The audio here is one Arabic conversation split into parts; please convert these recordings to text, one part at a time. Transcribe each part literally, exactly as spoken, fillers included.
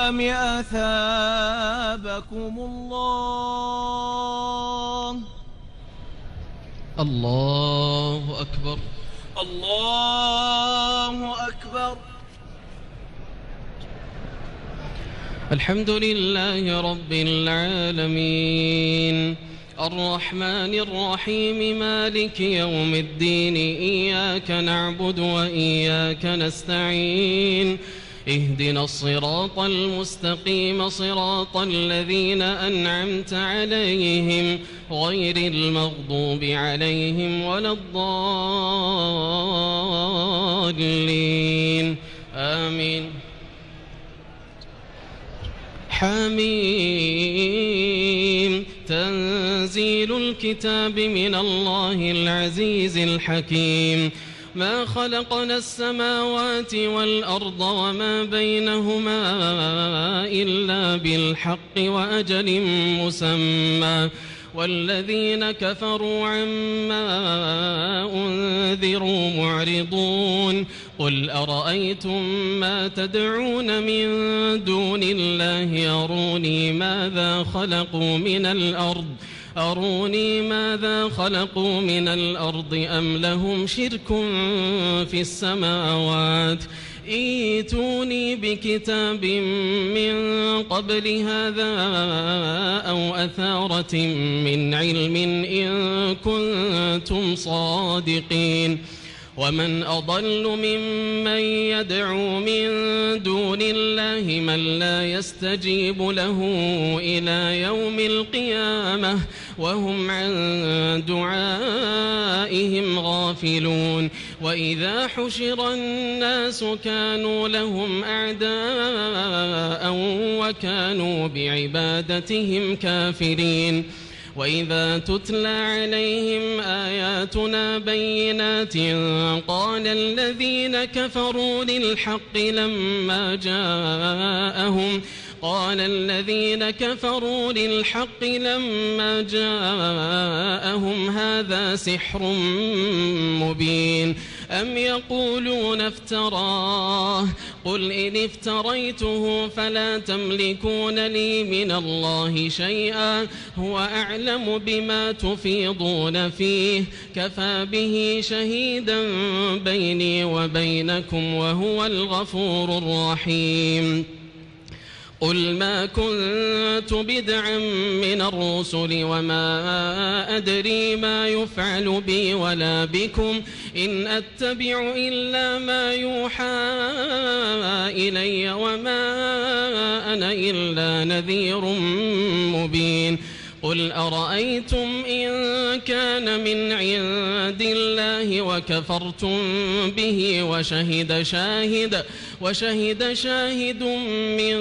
أم أثابكم الله. الله أكبر. الله أكبر. الحمد لله رب العالمين الرحمن الرحيم مالك يوم الدين إياك نعبد وإياك نستعين اهدنا الصراط المستقيم صراط الذين أنعمت عليهم غير المغضوب عليهم ولا الضالين آمين. حميم تنزيل الكتاب من الله العزيز الحكيم ما خلقنا السماوات والأرض وما بينهما إلا بالحق وأجل مسمى والذين كفروا عما أنذروا معرضون قل أرأيتم ما تدعون من دون الله أروني ماذا خلقوا من الأرض أروني ماذا خلقوا من الأرض أم لهم شرك في السماوات ائتوني بكتاب من قبل هذا أو أثارة من علم إن كنتم صادقين ومن أضل ممن يدعو من دون الله من لا يستجيب له إلى يوم القيامة وهم عن دعائهم غافلون وإذا حشر الناس كانوا لهم أعداء وكانوا بعبادتهم كافرين وإذا تتلى عليهم آياتنا بينات قال الذين كفروا للحق لما جاءهم قال الذين كفروا للحق لما جاءهم هذا سحر مبين أم يقولون افتراه قل إن افتريته فلا تملكون لي من الله شيئا هو أعلم بما تفيضون فيه كفى به شهيدا بيني وبينكم وهو الغفور الرحيم قل ما كنت بدعا من الرسل وما أدري ما يفعل بي ولا بكم إن أتبع إلا ما يوحى إلي وما أنا إلا نذير مبين قل أرأيتم إن كان من عند الله وكفرتم به وشهد شاهد وشهد شاهد من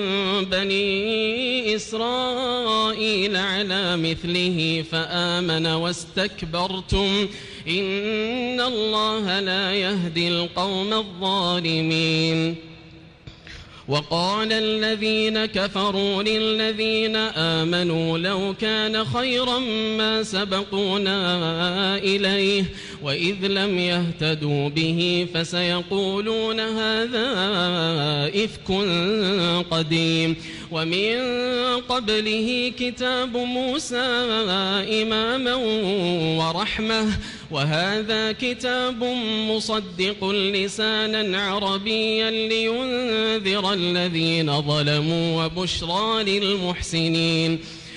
بني إسرائيل على مثله فآمن واستكبرتم إن الله لا يهدي القوم الظالمين وقال الذين كفروا للذين آمنوا لو كان خيرا ما سبقونا إليه وإذ لم يهتدوا به فسيقولون هذا إفك قديم ومن قبله كتاب موسى إماما ورحمة وهذا كتاب مصدق لسانا عربيا لينذر الذين ظلموا وبشرى للمحسنين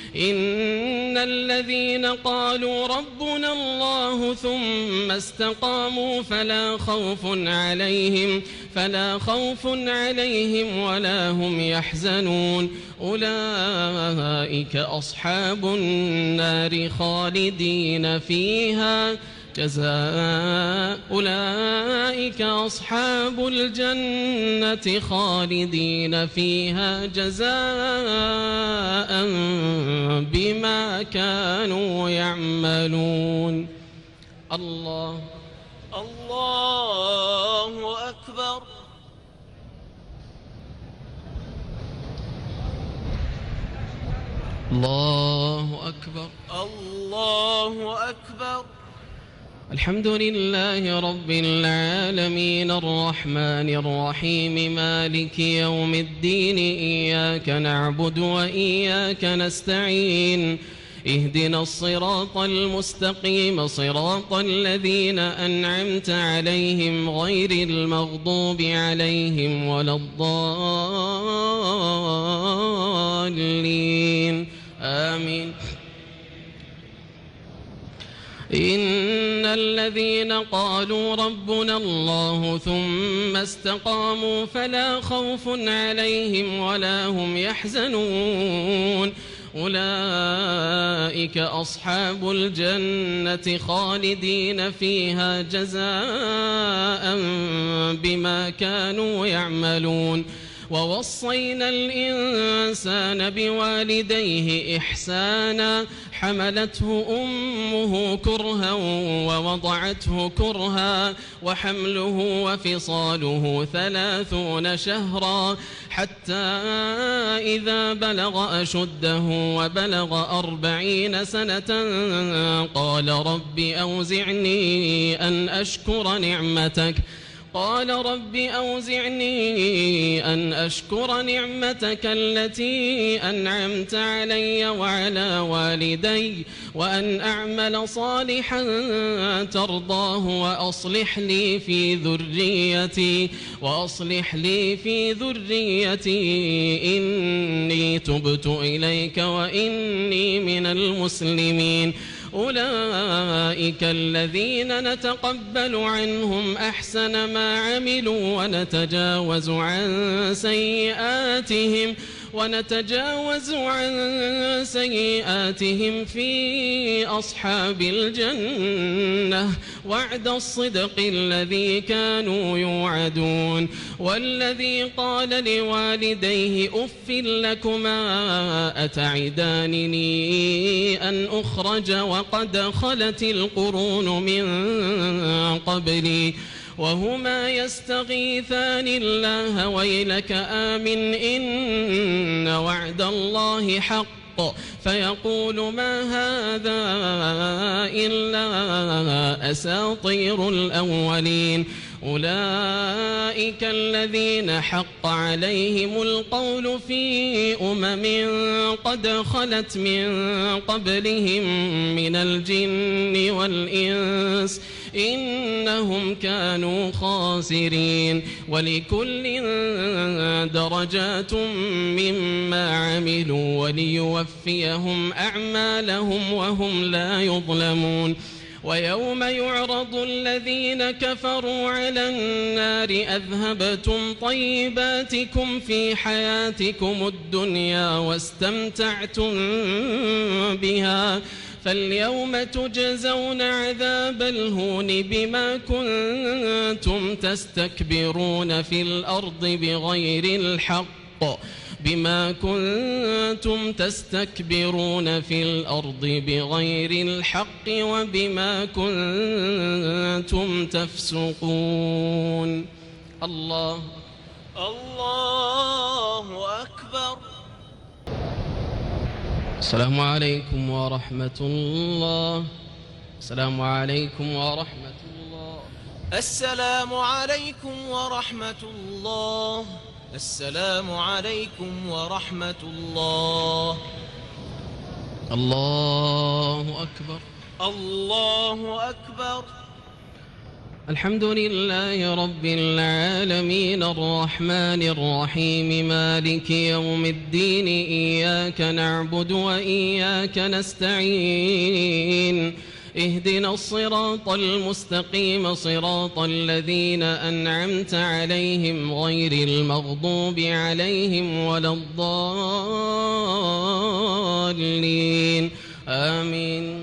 إن الذين قالوا ربنا الله ثم استقاموا فلا خوف عليهم فلا خوف عليهم ولا هم يحزنون أولئك أصحاب النار خالدين فيها جزاء أولئك أصحاب الجنة خالدين فيها جزاء بما كانوا يعملون. الله الله أكبر. الله أكبر. الله أكبر. الحمد لله رب العالمين الرحمن الرحيم مالك يوم الدين إياك نعبد وإياك نستعين اهدنا الصراط المستقيم صراط الذين أنعمت عليهم غير المغضوب عليهم ولا الضالين آمين. إن الذين قالوا ربنا الله ثم استقاموا فلا خوف عليهم ولا هم يحزنون أولئك أصحاب الجنة خالدين فيها جزاء بما كانوا يعملون ووصينا الإنسان بوالديه إحسانا حملته أمه كرها ووضعته كرها وحمله وفصاله ثلاثون شهرا حتى إذا بلغ أشده وبلغ أربعين سنة قال رب أوزعني أن أشكر نعمتك قال رب أوزعني أن أشكر نعمتك التي أنعمت علي وعلى والدي وأن أعمل صالحا ترضاه وأصلح لي في ذريتي وأصلح لي في ذريتي إني تبت إليك وإني من المسلمين أولئك الذين نتقبل عنهم أحسن ما عملوا ونتجاوز عن سيئاتهم ونتجاوز عن سيئاتهم في أصحاب الجنة وعد الصدق الذي كانوا يوعدون والذي قال لوالديه أف لكما أتعدانني أن أخرج وقد خلت القرون من قبلي وهما يستغيثان الله ويلك آمن إن وعد الله حق فيقول ما هذا إلا أساطير الأولين أولئك الذين حق عليهم القول في أمم قد خلت من قبلهم من الجن والإنس إنهم كانوا خاسرين ولكل درجات مما عملوا وليوفيهم أعمالهم وهم لا يظلمون ويوم يعرض الذين كفروا على النار أذهبتم طيباتكم في حياتكم الدنيا واستمتعتم بها فاليوم تجزون عذاب الهون بما كنتم تستكبرون في الأرض بغير الحق بما كنتم تستكبرون في الأرض بغير الحق وبما كنتم تفسقون. الله الله أكبر. السلام عليكم ورحمة الله. السلام عليكم ورحمة الله. السلام عليكم ورحمة الله. السلام عليكم ورحمة الله. الله أكبر. الله أكبر. الحمد لله رب العالمين الرحمن الرحيم مالك يوم الدين إياك نعبد وإياك نستعين اهدنا الصراط المستقيم صراط الذين أنعمت عليهم غير المغضوب عليهم ولا الضالين آمين.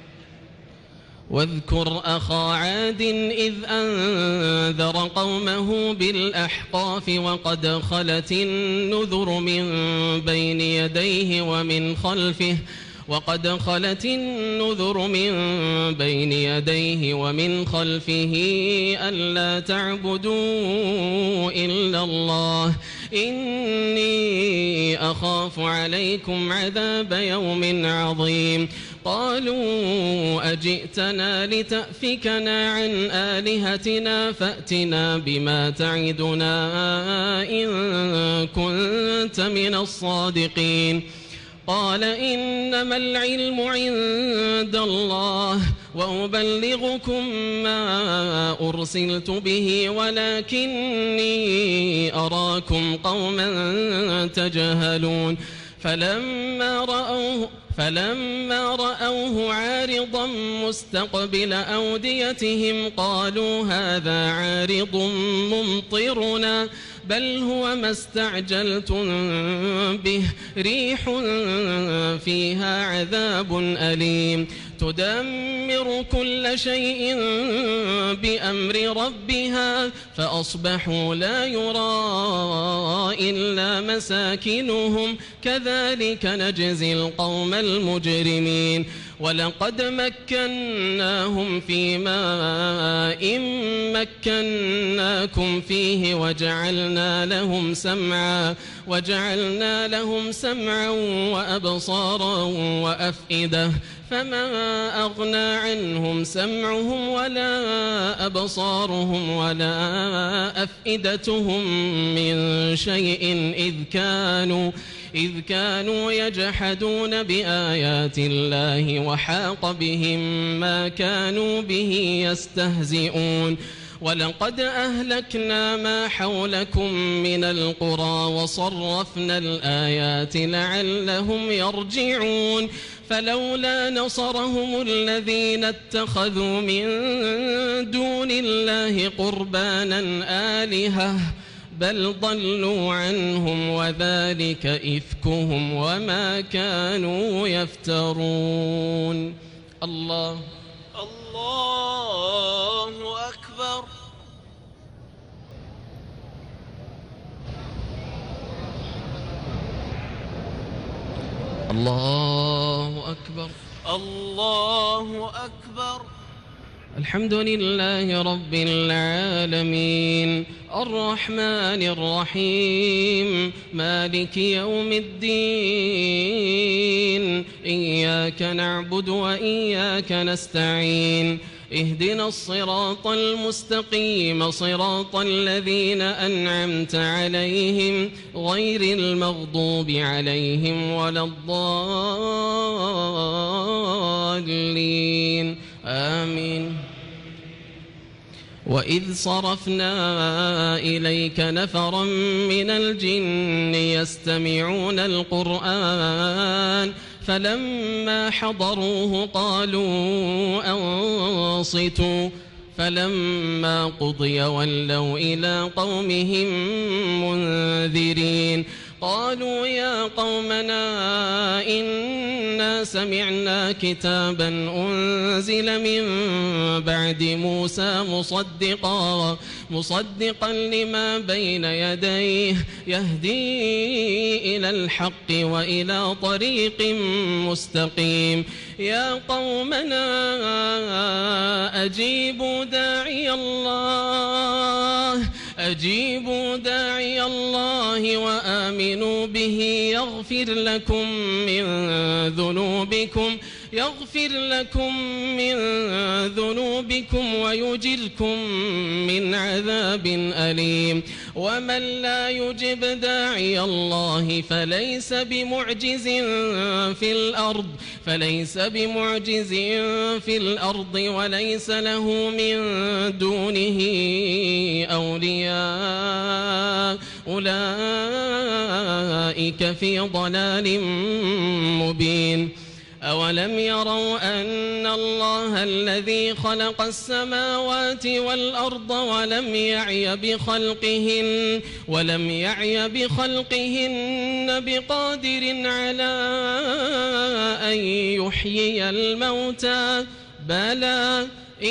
واذكر أخا عاد إذ أنذر قومه بالأحقاف وقد خلت النذر من بين يديه ومن خلفه وقد خلت النذر من بين يديه ومن خلفه ألا تعبدوا إلا الله إني أخاف عليكم عذاب يوم عظيم قالوا أجئتنا لتأفكنا عن آلهتنا فأتنا بما تعدنا إن كنت من الصادقين قال إنما العلم عند الله وأبلغكم ما أرسلت به ولكني أراكم قوما تجهلون فلما رأوه فلما رأوه عارضا مستقبل أوديتهم قالوا هذا عارض ممطرنا بل هو ما استعجلتم به ريح فيها عذاب أليم تدمر كل شيء بأمر ربها فأصبحوا لا يرى إلا مساكنهم كذلك نجزي القوم المجرمين ولقد مكناهم في ماء مكناكم فيه وجعلنا لهم سمعا وجعلنا لهم سمعا وأبصارا وأفئدة فما أغنى عنهم سمعهم ولا أبصارهم ولا أفئدتهم من شيء إذ كانوا إذ كانوا يجحدون بآيات الله وحاق بهم ما كانوا به يستهزئون ولقد أهلكنا ما حولكم من القرى وصرفنا الآيات لعلهم يرجعون فلولا نصرهم الذين اتخذوا من دون الله قربانا آلهة بل ضلوا عنهم وذلك إفكهم وما كانوا يفترون الله الله أكبر الله أكبر الله أكبر الحمد لله رب العالمين الرحمن الرحيم مالك يوم الدين إياك نعبد وإياك نستعين اهدنا الصراط المستقيم صراط الذين أنعمت عليهم غير المغضوب عليهم ولا الضالين آمين وإذ صرفنا إليك نفرا من الجن يستمعون القرآن فلما حضروه قالوا أنصتوا فلما قضي ولوا إلى قومهم منذرين قالوا يا قومنا إنا سمعنا كتابا أنزل من بعد موسى مصدقا مصدقا لما بين يديه يهدي إلى الحق وإلى طريق مستقيم يا قومنا أجيبوا داعي الله أجيبوا داعي الله وآمنوا به يغفر لكم من ذنوبكم يغفر لكم من ذنوبكم ويجركم من عذاب أليم ومن لا يجب داعي الله فليس بمعجز في الأرض فليس بمعجز في الأرض وليس له من دونه أولياء أولئك في ضلال مبين أولم يروا أن الله الذي خلق السماوات والأرض ولم يعي بخلقهن ولم يعي بخلقهن بقادر على أن يحيي الموتى بلى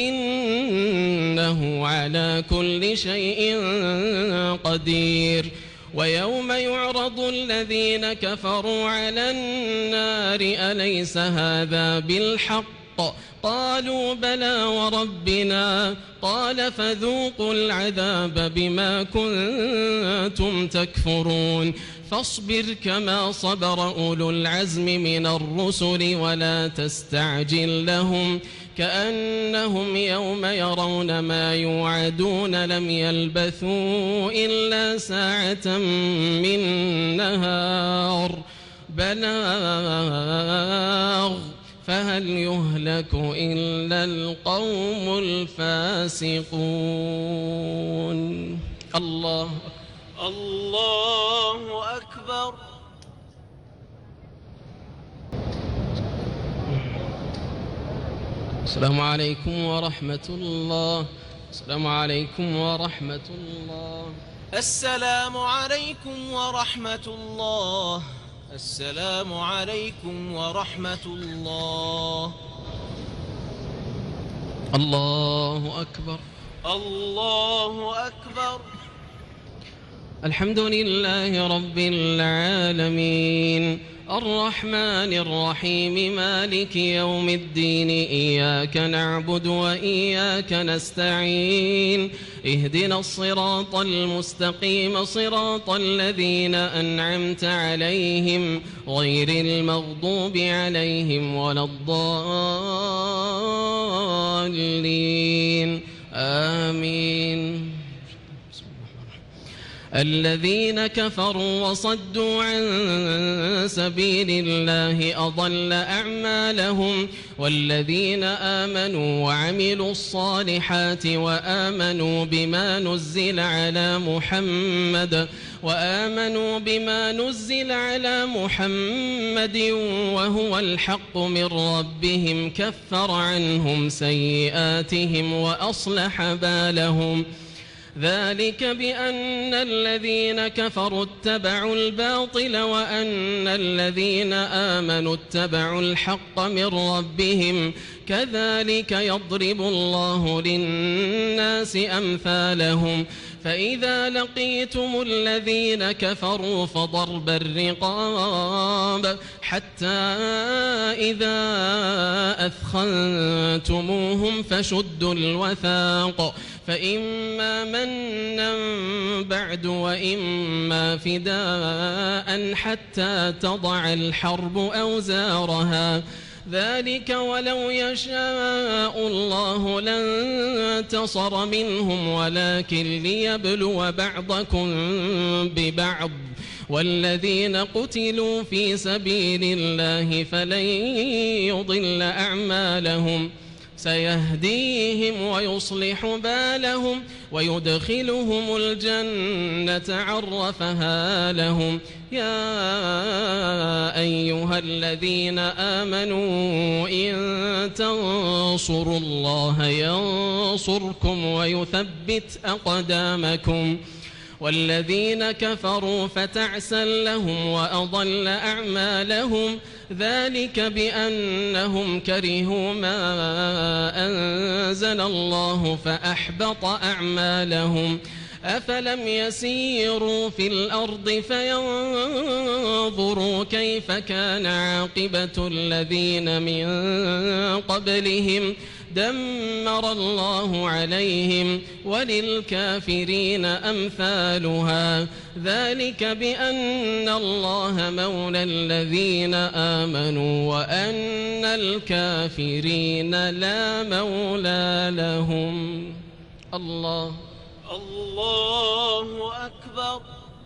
إنه على كل شيء قدير ويوم يعرض الذين كفروا على النار أليس هذا بالحق قالوا بلى وربنا قال فذوقوا العذاب بما كنتم تكفرون فاصبر كما صبر أولو العزم من الرسل ولا تستعجل لهم كأنهم يوم يرون ما يوعدون لم يلبثوا إلا ساعة من نهار بلاغ فهل يهلك إلا القوم الفاسقون. الله الله أكبر. السلام عليكم ورحمة الله. السلام عليكم ورحمة الله. السلام عليكم ورحمة الله. السلام عليكم ورحمة الله. الله أكبر. الله أكبر. الحمد لله رب العالمين الرحمن الرحيم مالك يوم الدين إياك نعبد وإياك نستعين اهدنا الصراط المستقيم صراط الذين أنعمت عليهم غير المغضوب عليهم ولا الضالين آمين. الذين كفروا وصدوا عن سبيل الله أضل أعمالهم والذين آمنوا وعملوا الصالحات وآمنوا بما نزل على محمد وآمنوا بما نزل على محمد وهو الحق من ربهم كفر عنهم سيئاتهم وأصلح بالهم ذلك بأن الذين كفروا اتبعوا الباطل وأن الذين آمنوا اتبعوا الحق من ربهم كذلك يضرب الله للناس أمثالهم فإذا لقيتم الذين كفروا فضرب الرقاب حتى إذا أثخنتموهم فشدوا الوثاق فإما منا بعد وإما فداء حتى تضع الحرب أوزارها ذلك ولو يشاء الله لانتصر منهم ولكن ليبلو بعضكم ببعض والذين قتلوا في سبيل الله فلن يضل أعمالهم سيهديهم ويصلح بالهم ويدخلهم الجنة عرفها لهم يا أيها الذين آمنوا إن تنصروا الله ينصركم ويثبت أقدامكم والذين كفروا فتعسا لهم وأضل أعمالهم ذلك بأنهم كرهوا ما أنزل الله فأحبط أعمالهم أفلم يسيروا في الأرض فينظروا كيف كان عاقبة الذين من قبلهم دمر الله عليهم وللكافرين أمثالها ذلك بأن الله مولى الذين آمنوا وأن الكافرين لا مولى لهم. الله الله أكبر.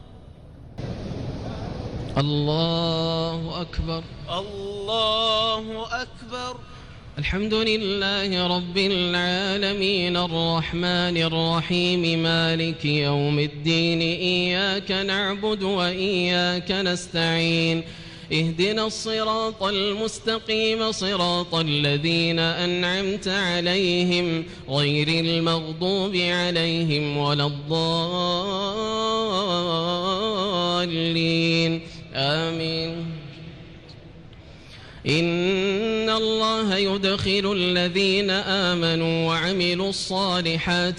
الله أكبر. الله أكبر. الحمد لله رب العالمين الرحمن الرحيم مالك يوم الدين إياك نعبد وإياك نستعين اهدنا الصراط المستقيم صراط الذين أنعمت عليهم غير المغضوب عليهم ولا الضالين آمين. إن الله يدخل الذين آمنوا وعملوا الصالحات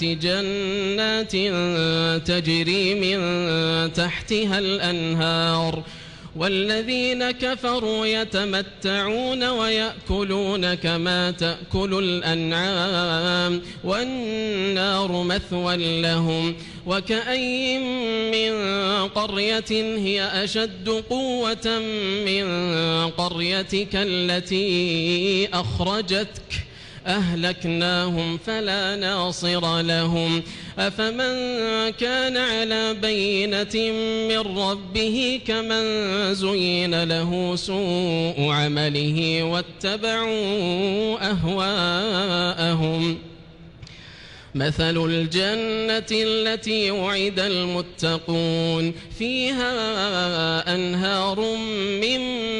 جنات تجري من تحتها الأنهار والذين كفروا يتمتعون ويأكلون كما تأكل الأنعام والنار مثوى لهم وكأي من قرية هي أشد قوة من قريتك التي أخرجتك أهلكناهم فلا ناصر لهم أفمن كان على بينة من ربه كمن زين له سوء عمله واتبعوا أهواءهم مثل الجنة التي وعد المتقون فيها أنهار من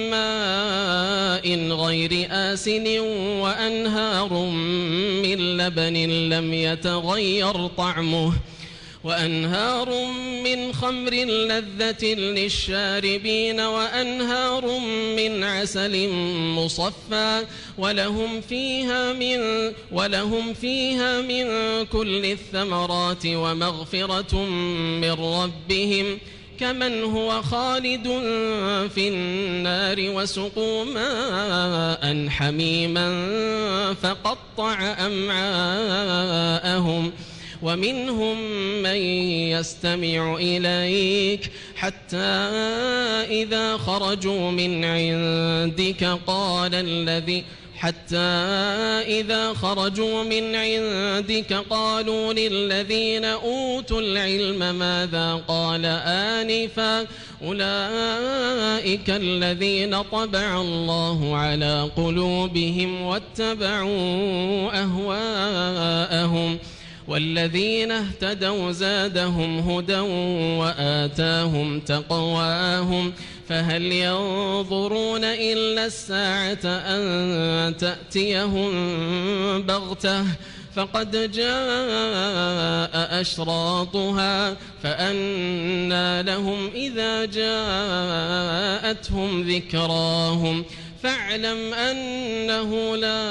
ماء غير آسن وأنهار من لبن لم يتغير طعمه وأنهار من خمر لذة للشاربين وأنهار من عسل مصفى ولهم فيها من ولهم فيها من كل الثمرات ومغفرة من ربهم كمن هو خالد في النار وسقوا ماء حميما فقطع أمعاءهم ومنهم من يستمع إليك حتى إذا خرجوا من عندك قال الذي حتى إذا خرجوا من عندك قالوا للذين أوتوا العلم ماذا قال آنفا أولئك الذين طبع الله على قلوبهم واتبعوا أهواءهم والذين اهتدوا زادهم هدى وآتاهم تقواهم فهل ينظرون إلا الساعة أن تأتيهم بغتة فقد جاء أشراطها فأنى لهم إذا جاءتهم ذكراهم فاعلم أنه لا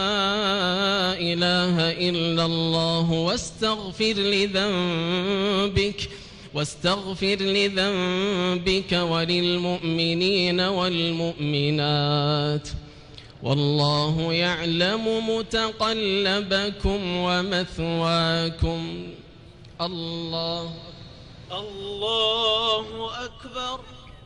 إله إلا الله واستغفر لذنبك واستغفر لذنبك وللمؤمنين والمؤمنات والله يعلم متقلبكم ومثواكم. الله الله أكبر.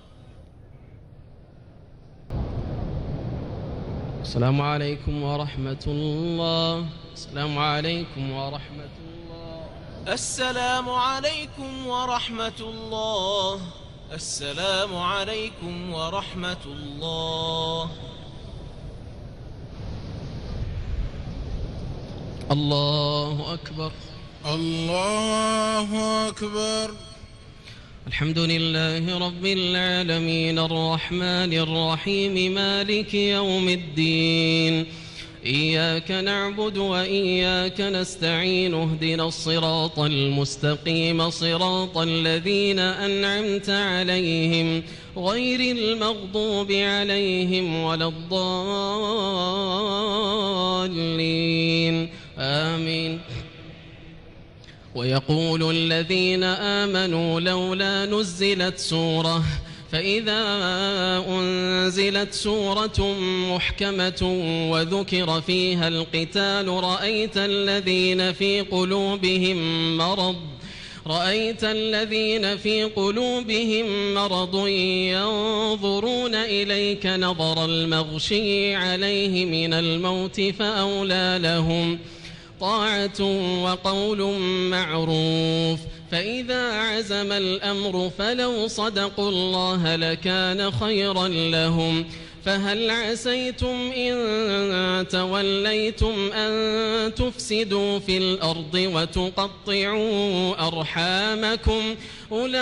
السلام عليكم ورحمة الله. السلام عليكم ورحمة الله. السلام عليكم ورحمة الله. السلام عليكم ورحمة الله. الله أكبر. الله أكبر. الحمد لله رب العالمين الرحمن الرحيم مالك يوم الدين إياك نعبد وإياك نستعين اهدنا الصراط المستقيم صراط الذين أنعمت عليهم غير المغضوب عليهم ولا الضالين آمين. ويقول الذين آمنوا لولا نزلت سورة فإذا أنزلت سورة محكمة وذكر فيها القتال رأيت الذين في قلوبهم مرض رأيت الذين في قلوبهم مرض ينظرون إليك نظر المغشي عليه من الموت فأولى لهم طاعة وقول معروف فإذا عزم الأمر فلو صدقوا الله لكان خيرا لهم فهل عسيتم إن توليتم أن تفسدوا في الأرض وتقطعوا أرحامكم أولئك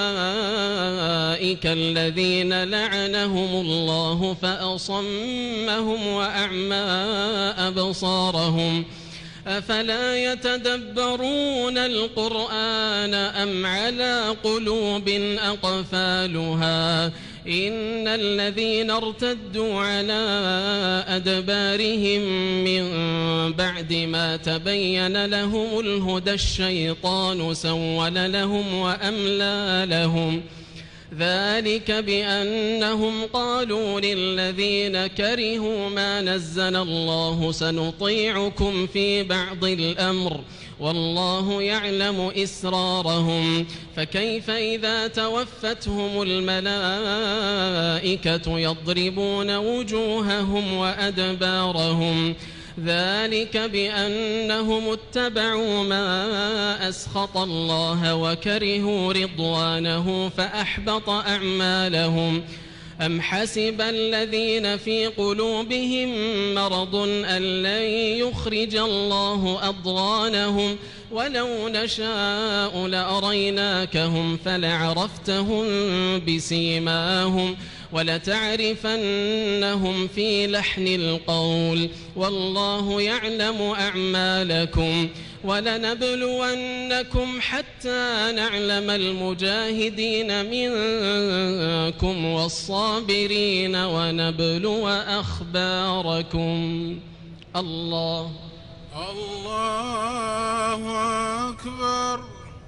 الذين لعنهم الله فأصمهم وأعمى أبصارهم أفلا يتدبرون القرآن أم على قلوب أقفالها إن الذين ارتدوا على أدبارهم من بعد ما تبين لهم الهدى الشيطان سول لهم وأملى لهم ذلك بأنهم قالوا للذين كرهوا ما نزل الله سنطيعكم في بعض الأمر والله يعلم إسرارهم فكيف إذا توفتهم الملائكة يضربون وجوههم وأدبارهم ذلك بأنهم اتبعوا ما أسخط الله وكرهوا رضوانه فأحبط أعمالهم أم حسب الذين في قلوبهم مرض أن لن يخرج الله أضغانهم ولو نشاء لأريناكهم فلعرفتهم بسيماهم ولتعرفنهم في لحن القول والله يعلم أعمالكم ولنبلونكم حتى نعلم المجاهدين منكم والصابرين ونبلو أخباركم. الله الله أكبر.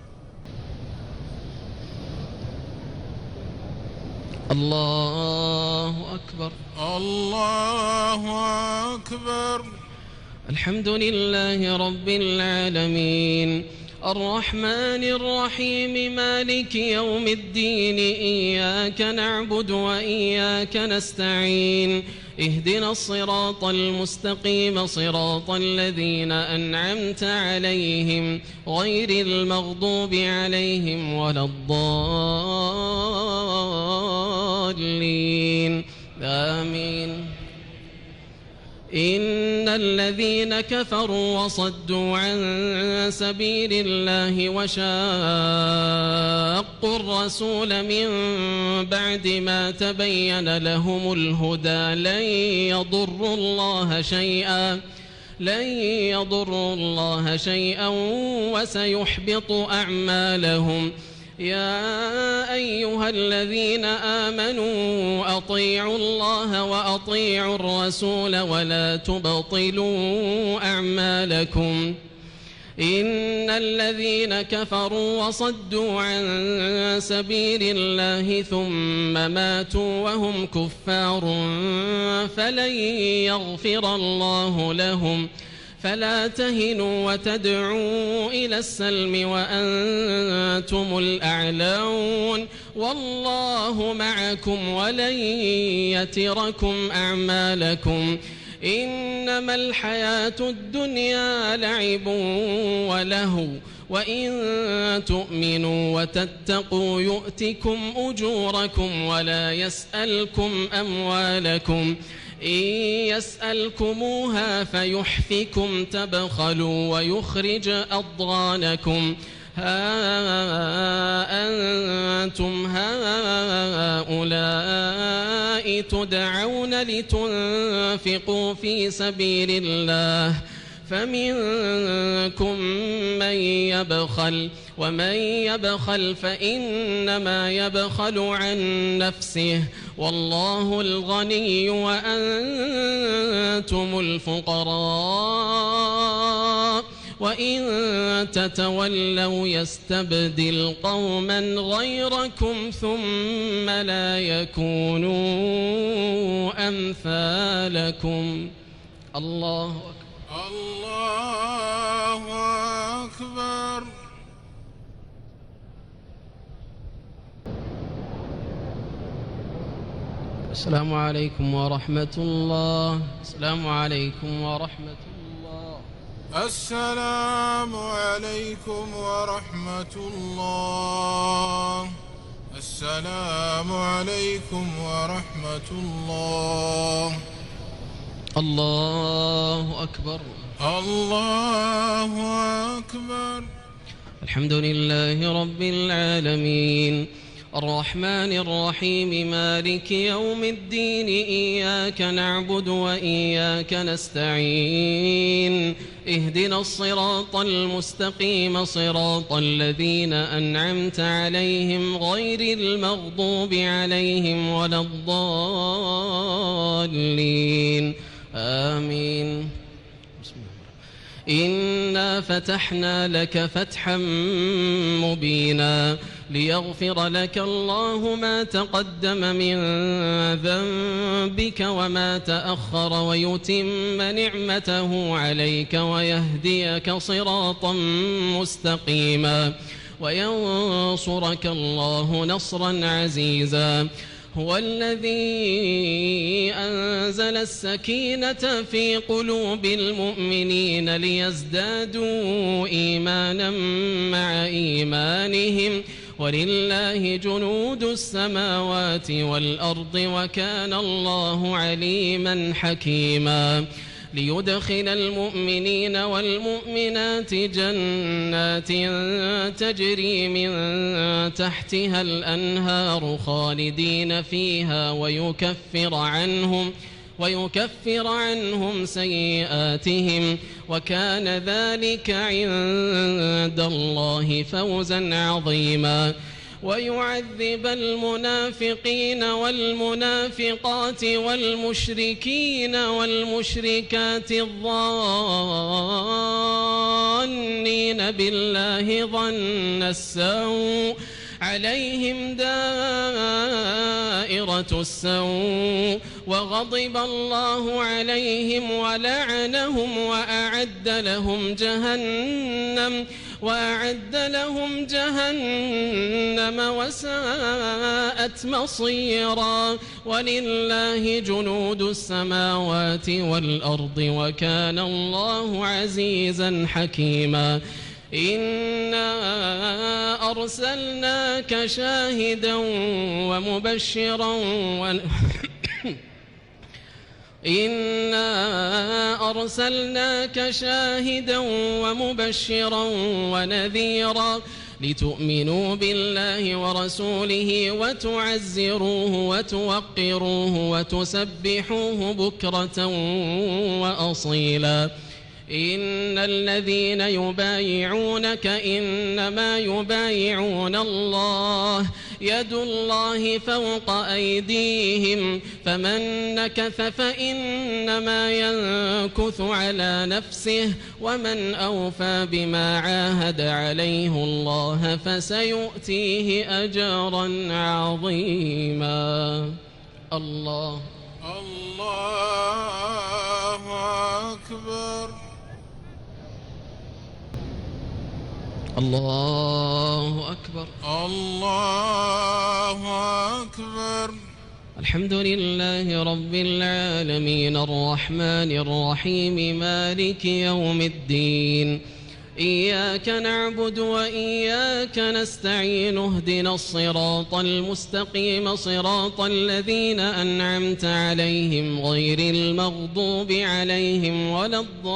الله أكبر. الله أكبر. الحمد لله رب العالمين الرحمن الرحيم مالك يوم الدين إياك نعبد وإياك نستعين اهدنا الصراط المستقيم صراط الذين أنعمت عليهم غير المغضوب عليهم ولا الضالين آمين. إن الذين كفروا وصدوا عن سبيل الله وشاقوا الرسول من بعد ما تبين لهم الهدى لن يضروا الله شيئا لن يضروا الله شيئا وسيحبط أعمالهم. يا أيها الذين آمنوا أطيعوا الله وأطيعوا الرسول ولا تبطلوا أعمالكم. إن الذين كفروا وصدوا عن سبيل الله ثم ماتوا وهم كفار فلن يغفر الله لهم فلا تهنوا وتدعوا إلى السلم وأنتم الأعلون والله معكم ولن يتركم أعمالكم. إنما الحياة الدنيا لعب ولهو وإن تؤمنوا وتتقوا يؤتكم أجوركم ولا يسألكم أموالكم. إن يسألكموها فيحفكم تبخلوا ويخرج أضغانكم. ها أنتم هؤلاء تدعون لتنفقوا في سبيل الله فمنكم من يبخل ومن يبخل فإنما يبخل عن نفسه والله الغني وأنتم الفقراء وإن تتولوا يستبدل قوما غيركم ثم لا يكونوا أمثالكم. الله أكبر. الله أكبر. السلام عليكم ورحمة الله. السلام عليكم ورحمة الله. السلام عليكم ورحمة الله. السلام عليكم ورحمة الله. الله أكبر. الله أكبر. الحمد لله رب العالمين الرحمن الرحيم مالك يوم الدين إياك نعبد وإياك نستعين اهدنا الصراط المستقيم صراط الذين أنعمت عليهم غير المغضوب عليهم ولا الضالين آمين. إنا فتحنا لك فتحا مبينا ليغفر لك الله ما تقدم من ذنبك وما تأخر ويتم نعمته عليك ويهديك صراطا مستقيما وينصرك الله نصرا عزيزا. هو الذي أنزل السكينة في قلوب المؤمنين ليزدادوا إيمانا مع إيمانهم ولله جنود السماوات والأرض وكان الله عليما حكيما. ليدخل المؤمنين والمؤمنات جنات تجري من تحتها الأنهار خالدين فيها ويكفر عنهم ويكفر عنهم سيئاتهم وكان ذلك عند الله فوزا عظيما. ويعذب المنافقين والمنافقات والمشركين والمشركات الظانين بالله ظن السوء عليهم دائرة السوء وغضب الله عليهم ولعنهم وأعد لهم جهنم وأعد لهم جهنم وساءت مصيرا. ولله جنود السماوات والأرض وكان الله عزيزا حكيما. إنا أرسلناك شاهدا ومبشرا ون... إنا أرسلناك شاهدا ومبشرا ونذيرا لتؤمنوا بالله ورسوله وتعزروه وتوقروه وتسبحوه بكرة وأصيلا. إن الذين يبايعونك إنما يبايعون الله يد الله فوق أيديهم فمن نكث فإنما ينكث على نفسه ومن أوفى بما عاهد عليه الله فسيؤتيه أجرا عظيما. الله الله أكبر. الله أكبر. الله أكبر. الحمد لله رب العالمين الرحمن الرحيم مالك يوم الدين إياك نعبد وإياك نستعين اهدنا الصراط المستقيم صراط الذين أنعمت عليهم غير المغضوب عليهم ولا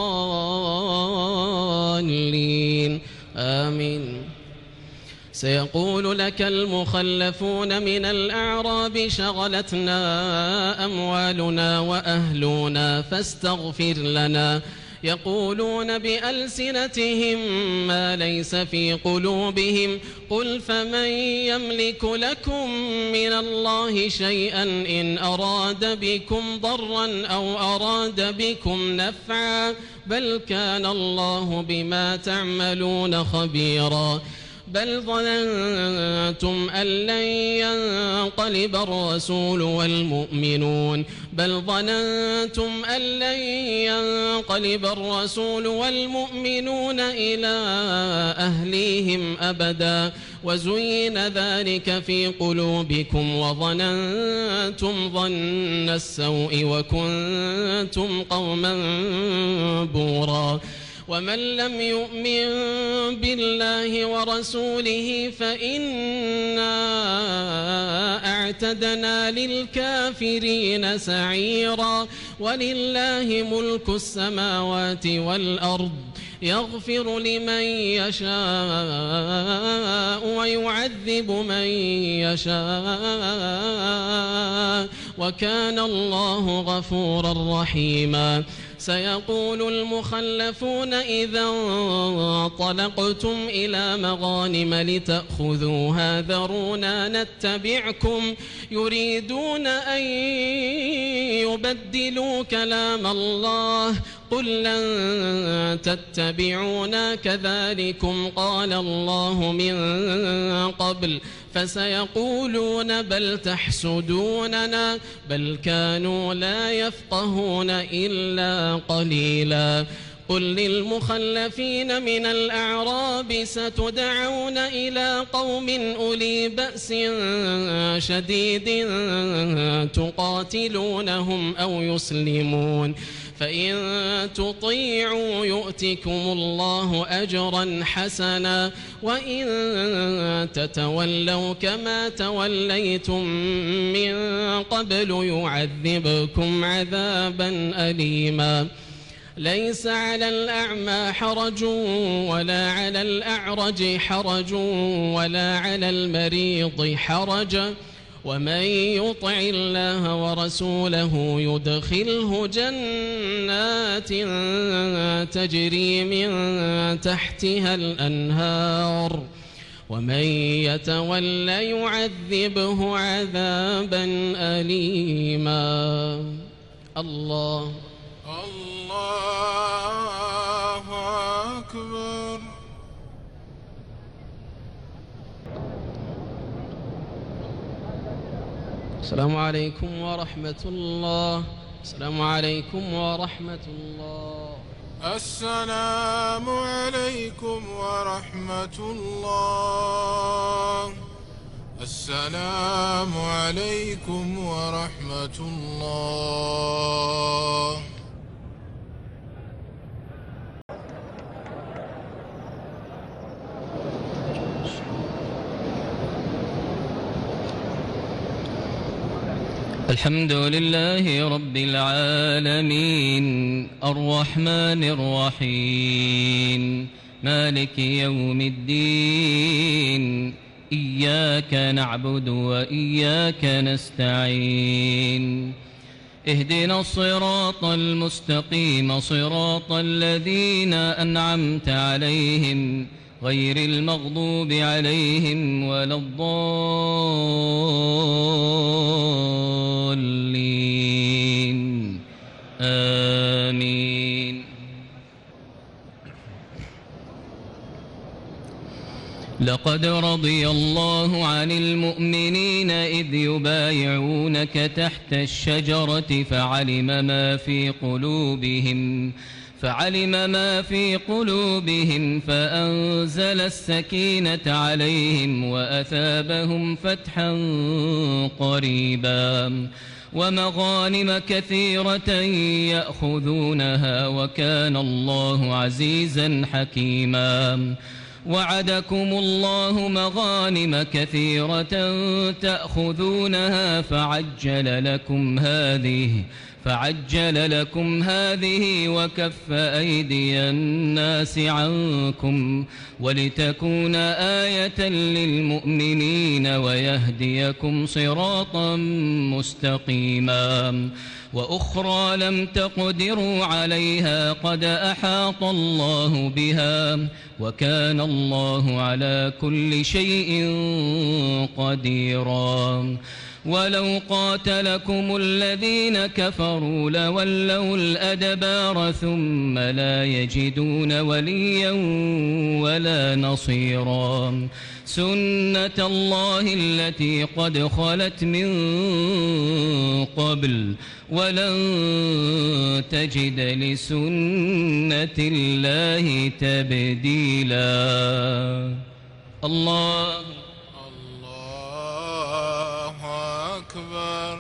الضالين آمين. سيقول لك المخلفون من الأعراب شغلتنا أموالنا وأهلنا فاستغفر لنا يقولون بألسنتهم ما ليس في قلوبهم قل فمن يملك لكم من الله شيئا إن أراد بكم ضرا أو أراد بكم نفعا بل كان الله بما تعملون خبيرا. بل ظننتم أن لن ينقلب الرسول والمؤمنون بل ظننتم أن لن ينقلب الرسول والمؤمنون إلى أهليهم أبدا وزين ذلك في قلوبكم وظننتم ظن السوء وكنتم قوما بورا. ومن لم يؤمن بالله ورسوله فإنا أعتدنا للكافرين سعيرا. ولله ملك السماوات والأرض يغفر لمن يشاء ويعذب من يشاء وكان الله غفورا رحيما. سيقول المخلفون إذا انطلقتم إلى مغانم لتأخذوها ذرونا نتبعكم يريدون أن يبدلوا كلام الله قل لن تتبعونا كذلكم قال الله من قبل فسيقولون بل تحسدوننا بل كانوا لا يفقهون إلا قليلا قل للمخلفين من الأعراب ستدعون إلى قوم أولي بأس شديد تقاتلونهم أو يسلمون فإن تطيعوا يؤتكم الله أجرا حسنا وإن تتولوا كما توليتم من قبل يعذبكم عذابا أليما ليس على الأعمى حرج ولا على الأعرج حرج ولا على المريض حرج ومن يطع الله ورسوله يدخله جنات تجري من تحتها الأنهار ومن يتول يعذبه عذابا أليما الله الله أكبر. السلام عليكم ورحمة الله. السلام عليكم ورحمة الله. السلام عليكم ورحمة الله. السلام عليكم ورحمة الله. الحمد لله رب العالمين الرحمن الرحيم مالك يوم الدين إياك نعبد وإياك نستعين اهدنا الصراط المستقيم صراط الذين أنعمت عليهم غير المغضوب عليهم ولا الضالين آمين. لقد رضي الله عن المؤمنين إذ يبايعونك تحت الشجرة فعلم ما في قلوبهم فعلم ما في قلوبهم فأنزل السكينة عليهم وأثابهم فتحا قريبا ومغانم كثيرة يأخذونها وكان الله عزيزا حكيما. وعدكم الله مغانم كثيرة تأخذونها فعجل لكم هذه فعجل لكم هذه وكف أيدي الناس عنكم ولتكون آية للمؤمنين ويهديكم صراطا مستقيما. وأخرى لم تقدروا عليها قد أحاط الله بها وكان الله على كل شيء قديرا. ولو قاتلكم الذين كفروا لولوا الأدبار ثم لا يجدون وليا ولا نصيرا. سنة الله التي قد خلت من قبل ولن تجد لسنة الله تبديلا. الله الله أكبر.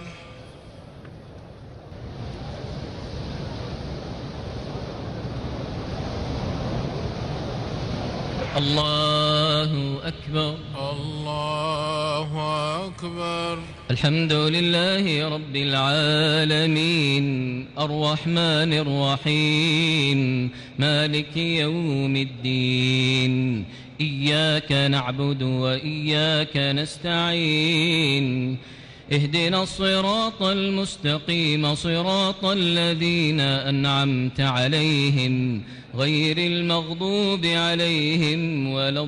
الله أكبر. الله أكبر. الحمد لله رب العالمين الرحمن الرحيم مالك يوم الدين إياك نعبد وإياك نستعين اهدنا الصراط المستقيم صراط الذين أنعمت عليهم غير المغضوب عليهم ولا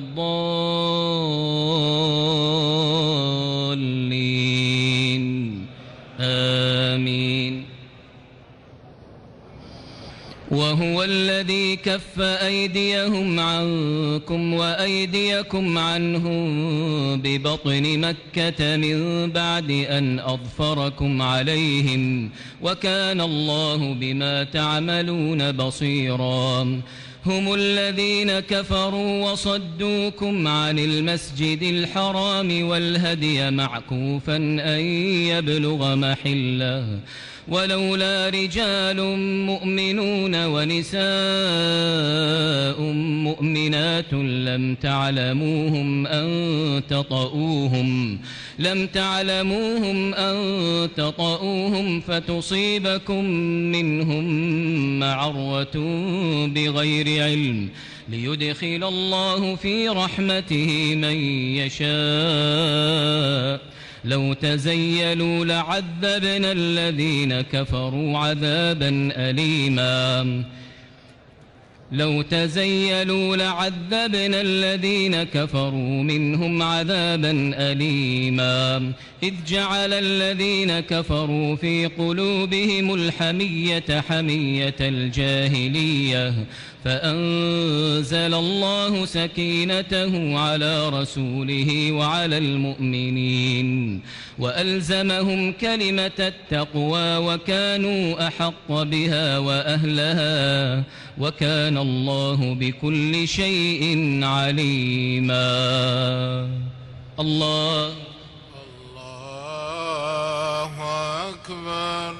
الضالين آمين. وهو الذي كف أيديهم عنكم وأيديكم عنهم ببطن مكة من بعد أن أظفركم عليهم وكان الله بما تعملون بصيرا هم الذين كفروا وصدوكم عن المسجد الحرام والهدي معكوفا أن يبلغ محله ولولا رجال مؤمنون ونساء مؤمنات لم تعلموهم أن تطؤوهم لم تعلموهم أن تطؤوهم فتصيبكم منهم معرة بغير علم ليدخل الله في رحمته من يشاء لو تزيلوا لعذبنا الذين كفروا عذابا أليما لو تزيلوا لعذبنا الذين كفروا منهم عذابا أليما إذ جعل الذين كفروا في قلوبهم الحمية حمية الجاهلية فأنزل الله سكينته على رسوله وعلى المؤمنين وألزمهم كلمة التقوى وكانوا أحق بها وأهلها وكان الله بكل شيء عليما الله الله أكبر.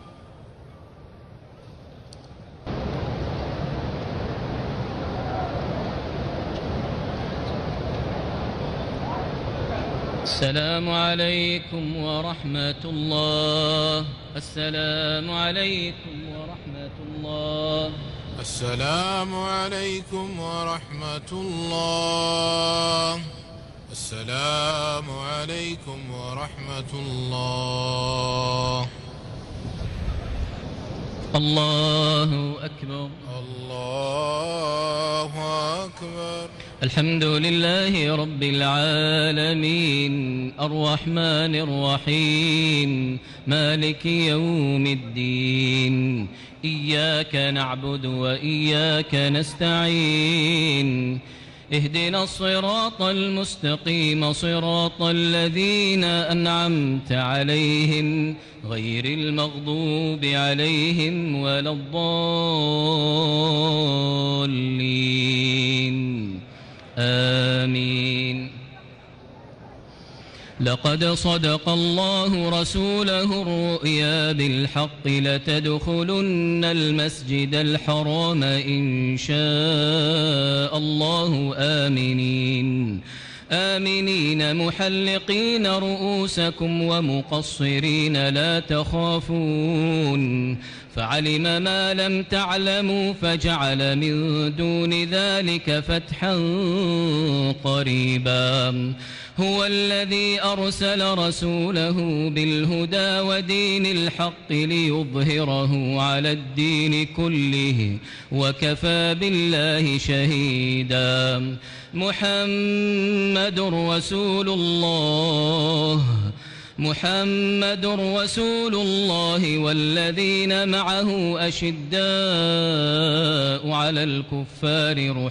السلام عليكم ورحمة الله. السلام عليكم ورحمة الله. السلام عليكم ورحمة الله. السلام عليكم ورحمة الله. الله أكبر. الله أكبر. الحمد لله رب العالمين الرحمن الرحيم مالك يوم الدين إياك نعبد وإياك نستعين اهدنا الصراط المستقيم صراط الذين أنعمت عليهم غير المغضوب عليهم ولا الضالين آمين. لقد صدق الله رسوله الرؤيا بالحق لتدخلن المسجد الحرام إن شاء الله آمنين آمنين محلقين رؤوسكم ومقصرين لا تخافون فعلم ما لم تعلموا فجعل من دون ذلك فتحا قريبا هو الذي أرسل رسوله بالهدى ودين الحق ليظهره على الدين كله وكفى بالله شهيدا محمد رسول الله محمد رسول الله والذين معه أشداء على الكفار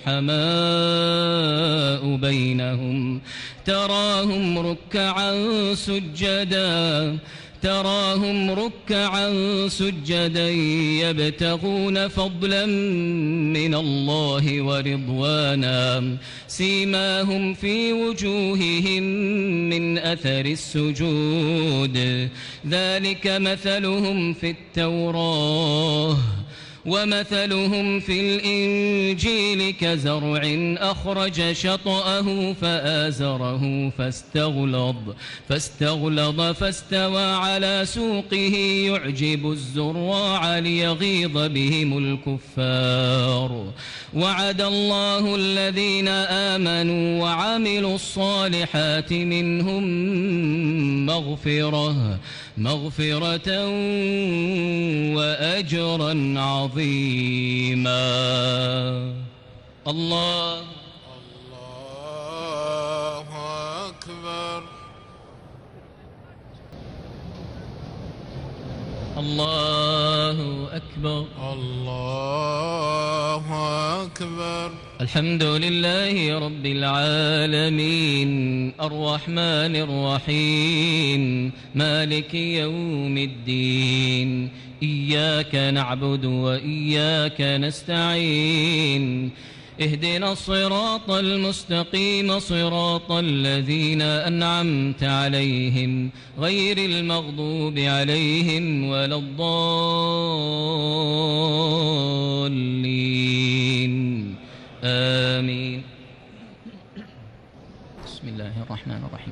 رحماء بينهم تراهم ركعا سجدا تراهم ركعا سجدا يبتغون فضلا من الله ورضوانا سيماهم في وجوههم من أثر السجود ذلك مثلهم في التوراة ومثلهم في الإنجيل كزرع أخرج شطأه فآزره فاستغلظ فاستغلظ فاستوى على سوقه يعجب الزراع ليغيظ بهم الكفار وعد الله الذين آمنوا وعملوا الصالحات منهم مغفرة مغفرة وأجرا عظيما. الله الله أكبر. الله الله أكبر. الله أكبر. الحمد لله رب العالمين الرحمن الرحيم مالك يوم الدين إياك نعبد وإياك نستعين اهدنا الصراط المستقيم صراط الذين أنعمت عليهم غير المغضوب عليهم ولا الضالين آمين. بسم الله الرحمن الرحيم.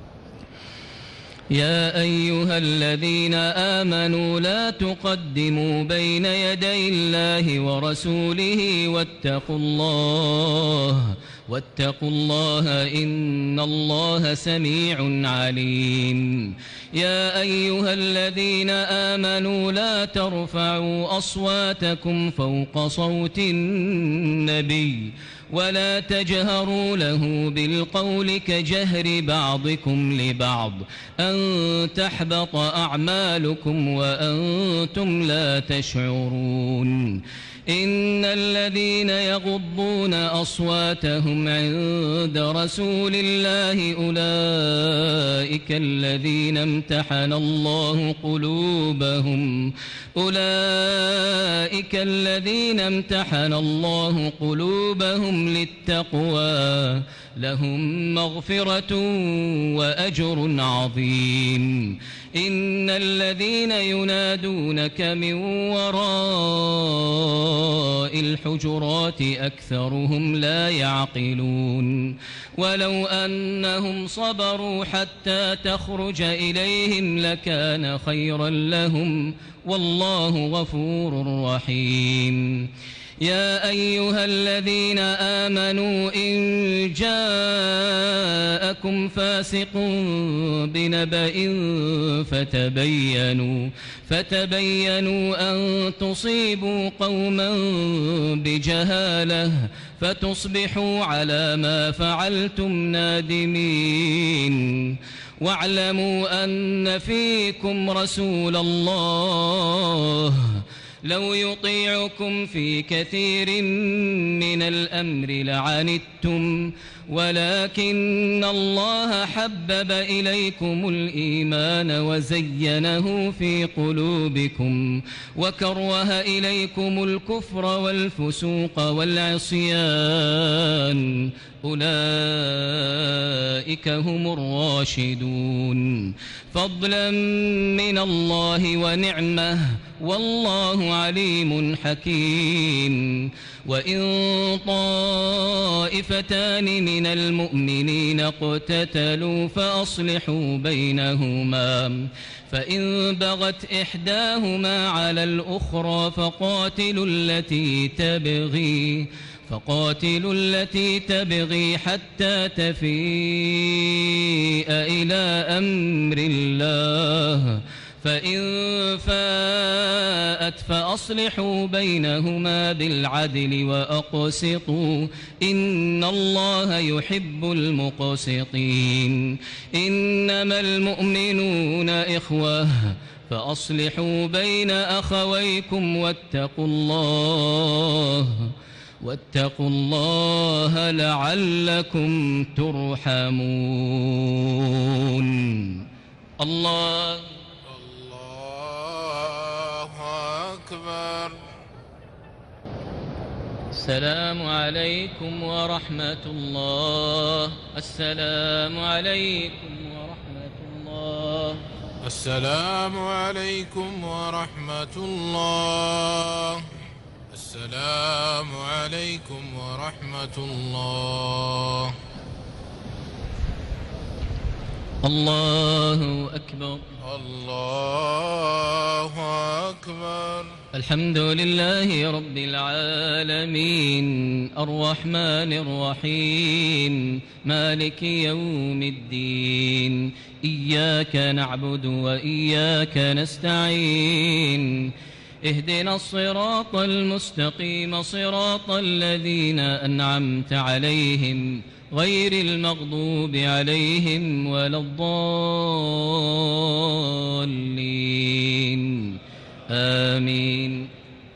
يا أيها الذين آمنوا لا تقدموا بين يدي الله ورسوله واتقوا الله واتقوا الله إن الله سميع عليم. يا أيها الذين آمنوا لا ترفعوا أصواتكم فوق صوت النبي ولا تجهروا له بالقول كجهر بعضكم لبعض أن تحبط أعمالكم وأنتم لا تشعرون. إن الذين يغضون أصواتهم عند رسول الله أولئك الذين امتحن الله قلوبهم أولئك الذين امتحن الله قلوبهم للتقوى لهم مغفرة وأجر عظيم. إن الذين ينادونك من وراء الحجرات أكثرهم لا يعقلون. ولو أنهم صبروا حتى تخرج إليهم لكان خيرا لهم والله غفور رحيم. يا أيها الذين آمنوا إن جاءكم فاسق بنبأ فتبينوا فتبينوا أن تصيبوا قوما بجهالة فتصبحوا على ما فعلتم نادمين. واعلموا أن فيكم رسول الله لو يطيعكم في كثير من الأمر لعنتم ولكن الله حبب إليكم الإيمان وزينه في قلوبكم وكره إليكم الكفر والفسوق والعصيان أولئك هم الراشدون فضلا من الله ونعمة والله عليم حكيم. وإن طائفتان من المؤمنين اقتتلوا فأصلحوا بينهما فإن بغت إحداهما على الأخرى فقاتلوا التي تبغي فقاتلوا التي تبغي حتى تفيء إلى أمر الله فإن فاءت فأصلحوا بينهما بالعدل وأقسطوا إن الله يحب المقسطين. إنما المؤمنون إخوة فأصلحوا بين أخويكم واتقوا الله واتقوا الله لعلكم ترحمون. الله أكبر. السلام عليكم ورحمة الله. السلام عليكم ورحمة الله. السلام عليكم ورحمة الله. السلام عليكم ورحمة الله. الله أكبر. الله أكبر. الحمد لله رب العالمين الرحمن الرحيم مالك يوم الدين إياك نعبد وإياك نستعين اهدنا الصراط المستقيم صراط الذين أنعمت عليهم غير المغضوب عليهم ولا الضالين آمين. آمين.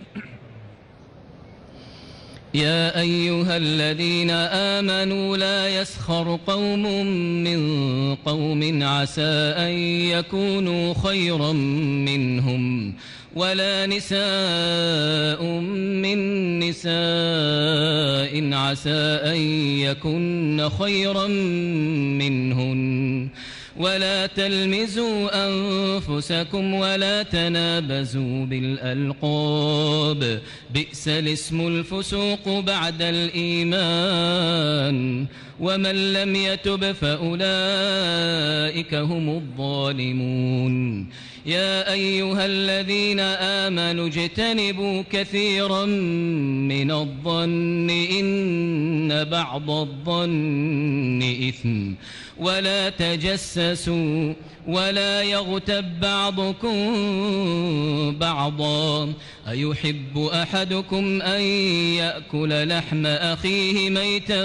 يا أيها الذين آمنوا لا يسخر قوم من قوم عسى أن يكونوا خيرا منهم ولا نساء من نساء عسى أن يكن خيرا منهن ولا تلمزوا أنفسكم ولا تنابزوا بالألقاب بئس الاسم الفسوق بعد الإيمان ومن لم يتب فأولئك هم الظالمون. يا أيها الذين آمنوا اجتنبوا كثيرا من الظن إن بعض الظن إثم ولا تجسسوا ولا يغتب بعضكم بعضا أيحب أحدكم أن يأكل لحم أخيه ميتا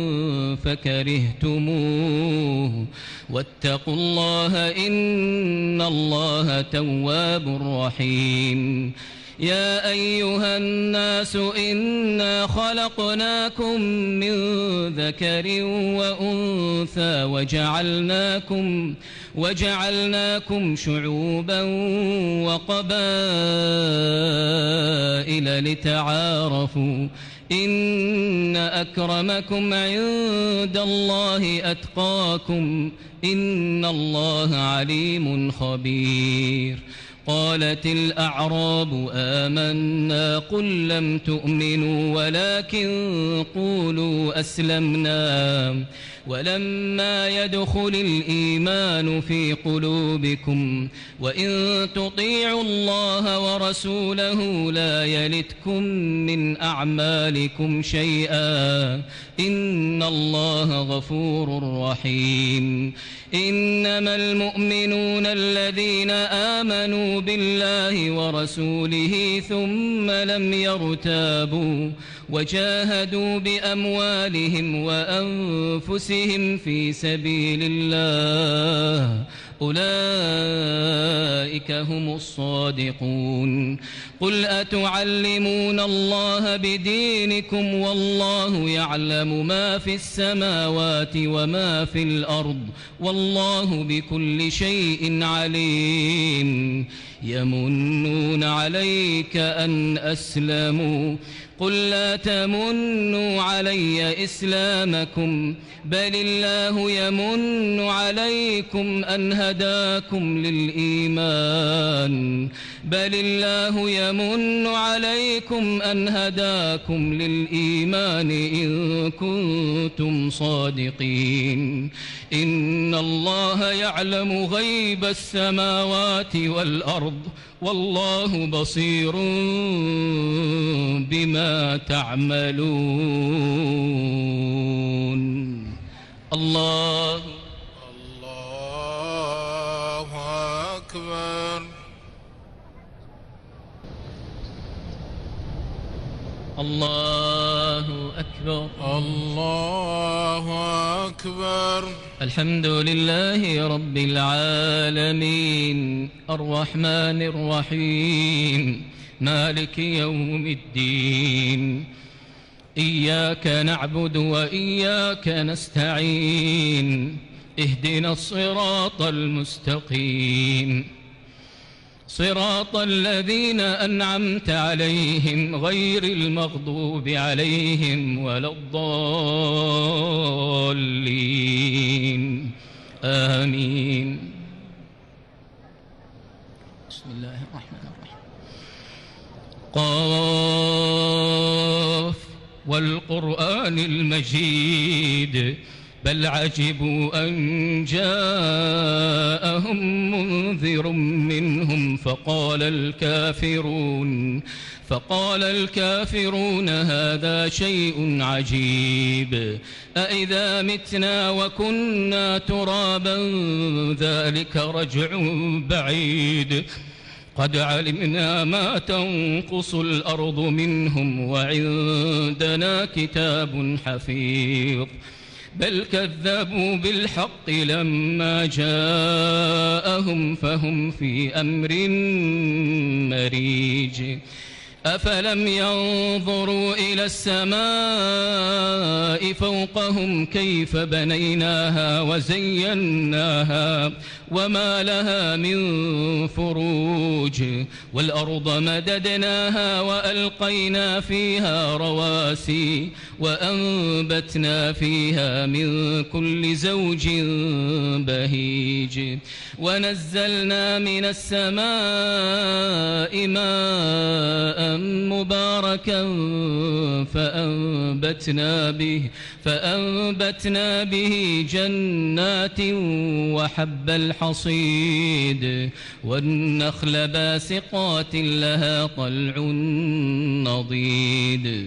فكرهتموه واتقوا الله إن الله تواب رحيم. يا أيها الناس إنا خلقناكم من ذكر وأنثى وجعلناكم وجعلناكم شعوبا وقبائل لتعارفوا إن أكرمكم عند الله أتقاكم إن الله عليم خبير. قالت الأعراب آمنا قل لم تؤمنوا ولكن قولوا أسلمنا ولما يدخل الإيمان في قلوبكم وإن تطيعوا الله ورسوله لا يلتكم من أعمالكم شيئا إن الله غفور رحيم. إنما المؤمنون الذين آمنوا بالله ورسوله ثم لم يرتابوا وجاهدوا بأموالهم وأنفسهم في سبيل الله أولئك هم الصادقون. قل أتعلمون الله بدينكم والله يعلم ما في السماوات وما في الأرض والله بكل شيء عليم. يمنون عليك أن أسلموا قل لا تمنوا علي إسلامكم بل الله يمن عليكم أن هداكم للإيمان بل الله يمن عليكم أن هداكم للإيمان إن كنتم صادقين. إن الله يعلم غيب السماوات والأرض والله بصير بما تعملون. الله الله أكبر. الله أكبر. الله أكبر. الحمد لله رب العالمين الرحمن الرحيم مالك يوم الدين إياك نعبد وإياك نستعين اهدنا الصراط المستقيم صراط الذين أنعمت عليهم غير المغضوب عليهم ولا الضالين آمين. بسم الله الرحمن الرحيم. قاف والقرآن المجيد بل عجبوا أن جاءهم منذر منهم فقال الكافرون فقال الكافرون هذا شيء عجيب أإذا متنا وكنا ترابا ذلك رجع بعيد قد علمنا ما تنقص الأرض منهم وعندنا كتاب حفيظ بل كذبوا بالحق لما جاءهم فهم في أمر مريج أفلم ينظروا إلى السماء فوقهم كيف بنيناها وزيناها وما لها من فروج والأرض مددناها وألقينا فيها رواسي وأنبتنا فيها من كل زوج بهيج ونزلنا من السماء ماء مباركا فأنبتنا به فأنبتنا به جنات وحب الحصيد والنخل باسقات لها طلع نضيد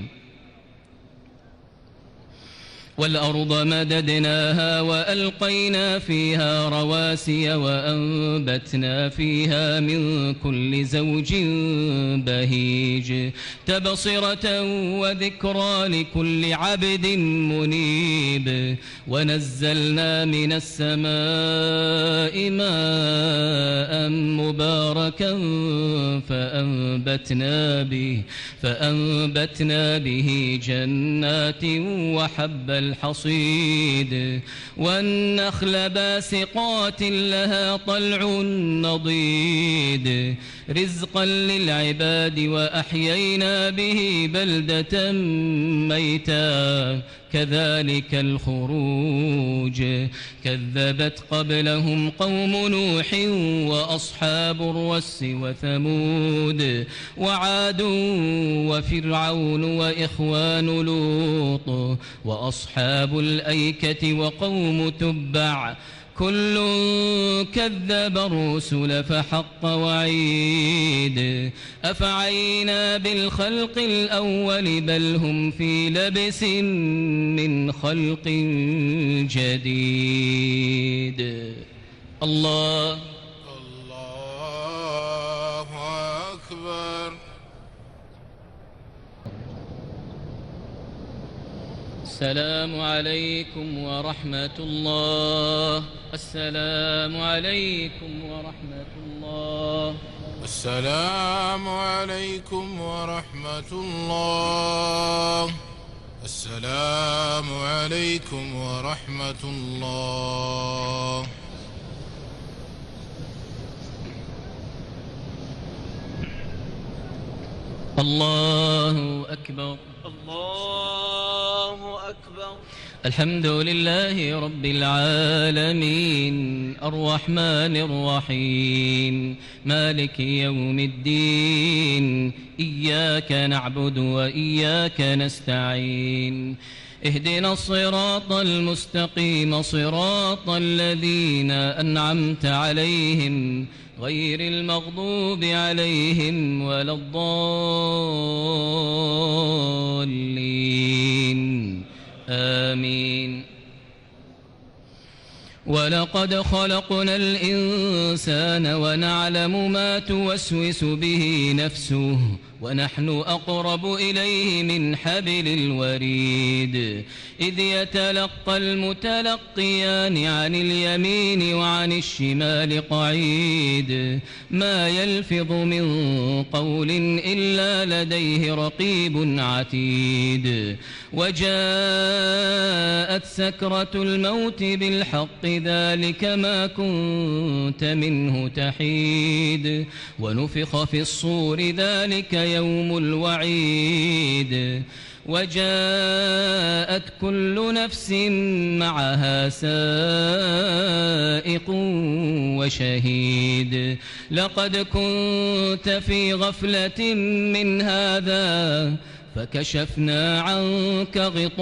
والأرض مددناها وألقينا فيها رواسي وأنبتنا فيها من كل زوج بهيج تبصرة وذكرى لكل عبد منيب ونزلنا من السماء ماء مباركا فأنبتنا به فأنبتنا به جنات وحب الحصيد والنخل باسقات لها طلع نضيد رزقا للعباد وأحيينا به بلدة ميتا كذلك الخروج كذبت قبلهم قوم نوح وأصحاب الرس وثمود وعاد وفرعون وإخوان لوط وأصحاب الأيكة وقوم تبع كل كذب الرسل فحق وعيد أفعينا بالخلق الأول بل هم في لبس من خلق جديد. الله الله أكبر. السلام عليكم ورحمة الله. السلام عليكم ورحمة الله. السلام عليكم ورحمة الله. السلام عليكم ورحمة الله. الله أكبر. الله أكبر. الحمد لله رب العالمين الرحمن الرحيم مالك يوم الدين إياك نعبد وإياك نستعين اهدنا الصراط المستقيم صراط الذين أنعمت عليهم غير المغضوب عليهم ولا الضالين آمين. ولقد خلقنا الإنسان ونعلم ما توسوس به نفسه ونحن أقرب إليه من حبل الوريد إذ يتلقى المتلقيان عن اليمين وعن الشمال قعيد ما يلفظ من قول إلا لديه رقيب عتيد وجاءت سكرة الموت بالحق ذلك ما كنت منه تحيد ونفخ في الصور ذلك يوم الوعيد وجاءت كل نفس معها سائق وشهيد لقد كنت في غفلة من هذا فكشفنا عنك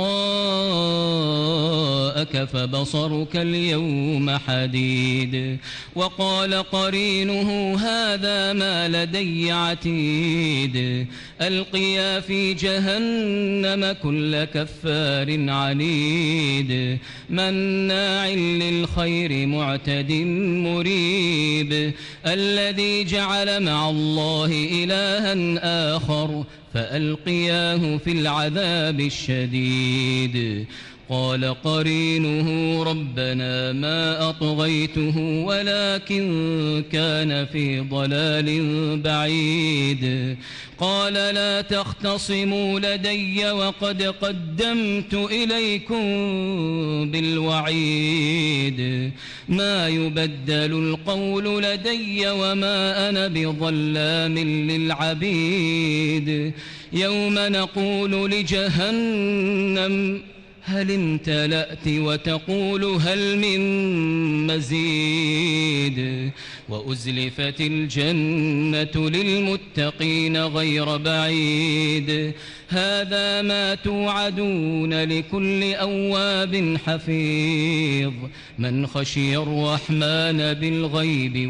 غطاءك فبصرك اليوم حديد وقال قرينه هذا ما لدي عتيد ألقيا في جهنم كل كفار عنيد مناع للخير معتد مريب الذي جعل مع الله إلها آخر فألقياه في العذاب الشديد قال قرينه ربنا ما أطغيته ولكن كان في ضلال بعيد قال لا تختصموا لدي وقد قدمت إليكم بالوعيد ما يبدل القول لدي وما أنا بظلام للعبيد يوم نقول لجهنم هل امتلأت وتقول هل من مزيد وأزلفت الجنة للمتقين غير بعيد هذا ما توعدون لكل أواب حفيظ من خشي الرحمن بالغيب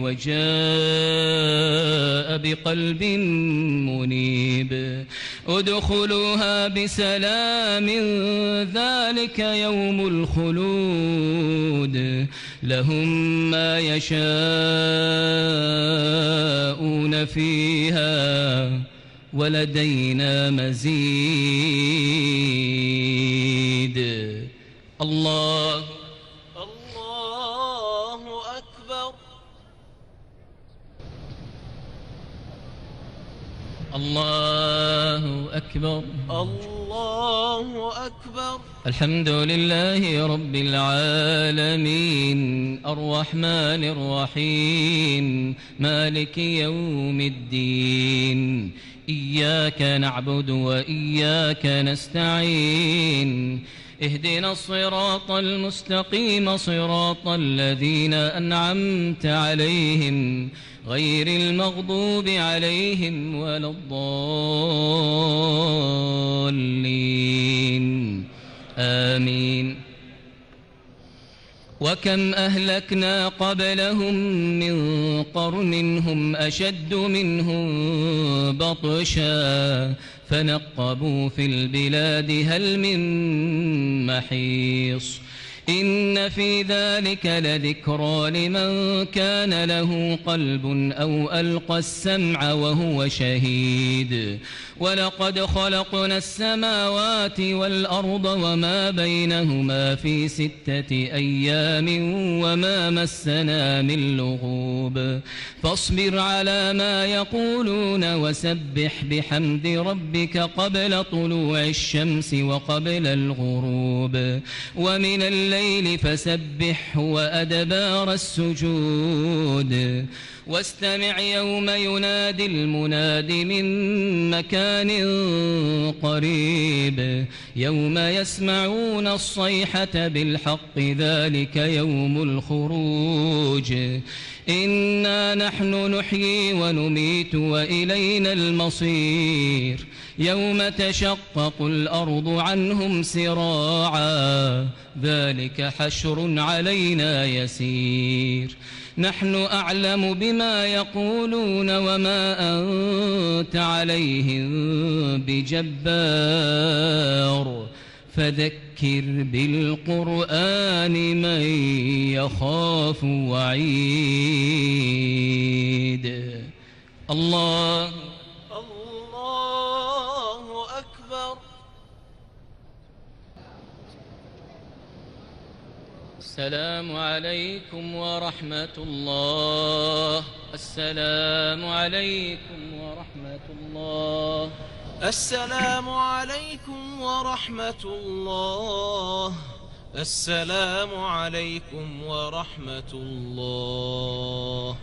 وجاء بقلب منيب ادخلوها بسلام ذلك يوم الخلود لهم ما يشاءون فيها ولدينا مزيد الله الله أكبر الله أكبر الله أكبر الحمد لله رب العالمين الرحمن الرحيم مالك يوم الدين إياك نعبد وإياك نستعين اهدنا الصراط المستقيم صراط الذين أنعمت عليهم غير المغضوب عليهم ولا الضالين آمين وكم أهلكنا قبلهم من قرن هم أشد منهم بطشا فنقبوا في البلاد هل من محيص إن في ذلك لذكرى لمن كان له قلب أو ألقى السمع وهو شهيد ولقد خلقنا السماوات والأرض وما بينهما في ستة أيام وما مسنا من لغوب فاصبر على ما يقولون وسبح بحمد ربك قبل طلوع الشمس وقبل الغروب ومن الليل فسبحه وأدبار السجود واستمع يوم ينادي المناد من مكان قريب يوم يسمعون الصيحة بالحق ذلك يوم الخروج إنا نحن نحيي ونميت وإلينا المصير يوم تشقق الأرض عنهم سراعا ذلك حشر علينا يسير نحن أعلم بما يقولون وما أنت عليهم بجبار فذكر بالقرآن من يخاف وعيد الله الله أكبر السلام عليكم ورحمة الله السلام عليكم ورحمة الله السلام عليكم ورحمة الله السلام عليكم ورحمة الله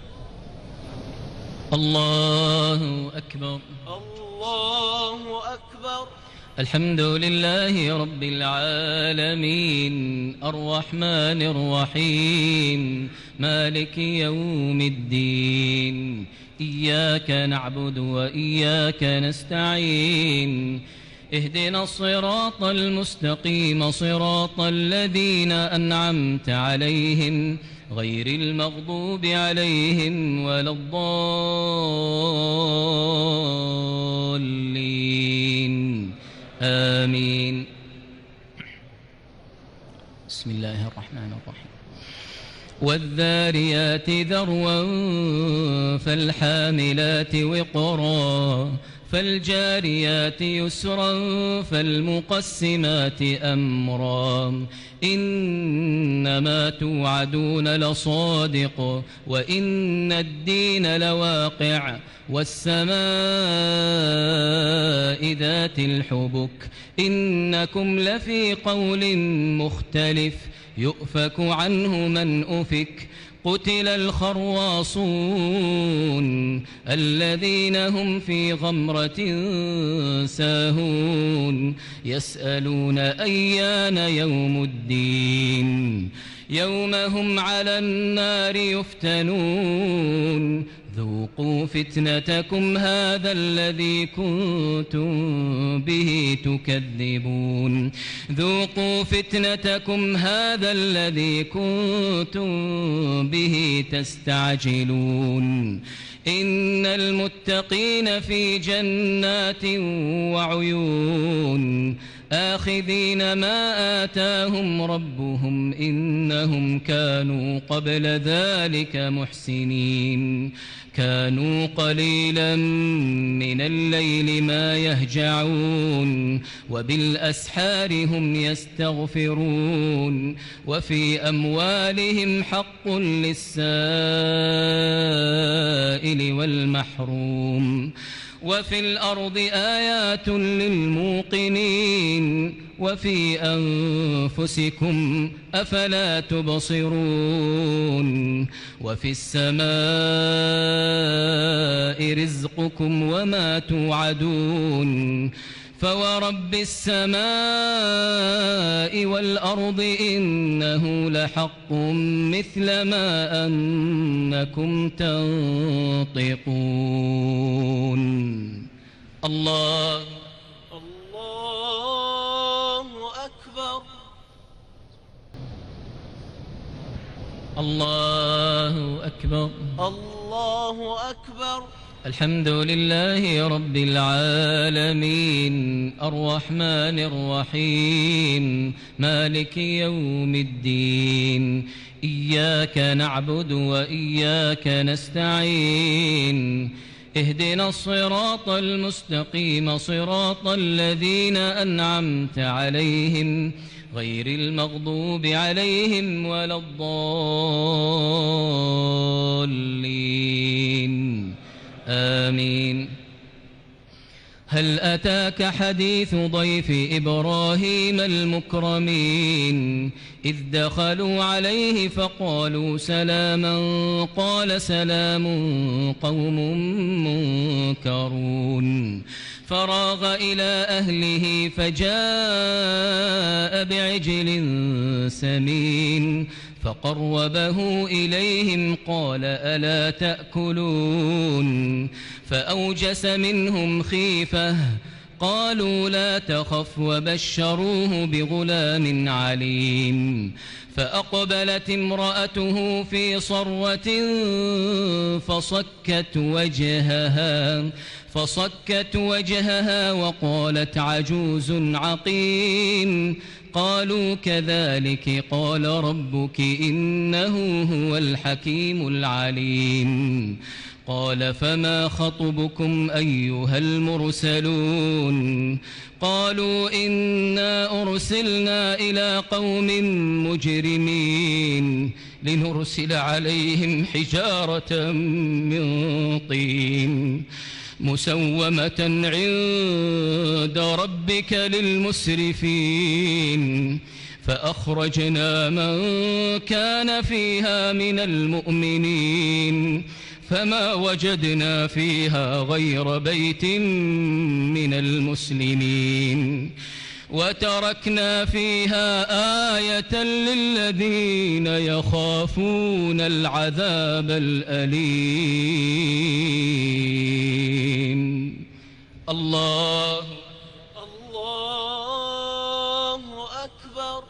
الله أكبر الله أكبر الحمد لله رب العالمين الرحمن الرحيم مالك يوم الدين إياك نعبد وإياك نستعين اهدنا الصراط المستقيم صراط الذين أنعمت عليهم غير المغضوب عليهم ولا الضالين آمين بسم الله الرحمن الرحيم والذاريات ذروا فالحاملات وقرا فالجاريات يسرا فالمقسمات أمرا إنما توعدون لصادق وإن الدين لواقع والسماء ذات الحبك إنكم لفي قول مختلف يؤفك عنه من أفك قتل الخرواصون الذين هم في غمرة ساهون يسألون أيان يوم الدين يوم هم على النار يفتنون ذوقوا فتنتكم هذا الذي كنتم به تكذبون ذوقوا فتنتكم هذا الذي كنتم به تستعجلون إن المتقين في جنات وعيون آخذين ما آتاهم ربهم إنهم كانوا قبل ذلك محسنين كانوا قليلا من الليل ما يهجعون وبالأسحار هم يستغفرون وفي أموالهم حق للسائل والمحروم وفي الأرض آيات للموقنين وفي أنفسكم أفلا تبصرون وفي السماء رزقكم وما توعدون فورب السماء والأرض إنه لحق مثل ما أنكم تنطقون الله الله أكبر الله أكبر الله أكبر الحمد لله رب العالمين الرحمن الرحيم مالك يوم الدين إياك نعبد وإياك نستعين اهدنا الصراط المستقيم صراط الذين أنعمت عليهم غير المغضوب عليهم ولا الضالين آمين هل أتاك حديث ضيف إبراهيم المكرمين إذ دخلوا عليه فقالوا سلاما قال سلام قوم منكرون فراغ إلى أهله فجاء بعجل سمين فقربه إليهم قال ألا تأكلون فأوجس منهم خيفة قالوا لا تخف وبشروه بغلام عليم فأقبلت امرأته في صرة فصكت وجهها فصكت وجهها وقالت عجوز عقيم قالوا كذلك قال ربك إنه هو الحكيم العليم قال فما خطبكم أيها المرسلون قالوا إنا أرسلنا إلى قوم مجرمين لنرسل عليهم حجارة من طين مسومة عند ربك للمسرفين فأخرجنا من كان فيها من المؤمنين فما وجدنا فيها غير بيت من المسلمين وتركنا فيها آية للذين يخافون العذاب الأليم الله الله أكبر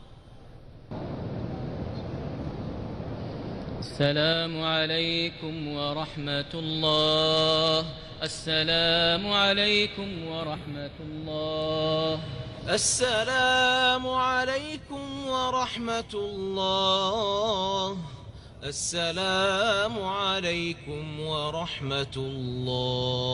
السلام عليكم ورحمة الله السلام عليكم ورحمة الله السلام عليكم ورحمة الله السلام عليكم ورحمة الله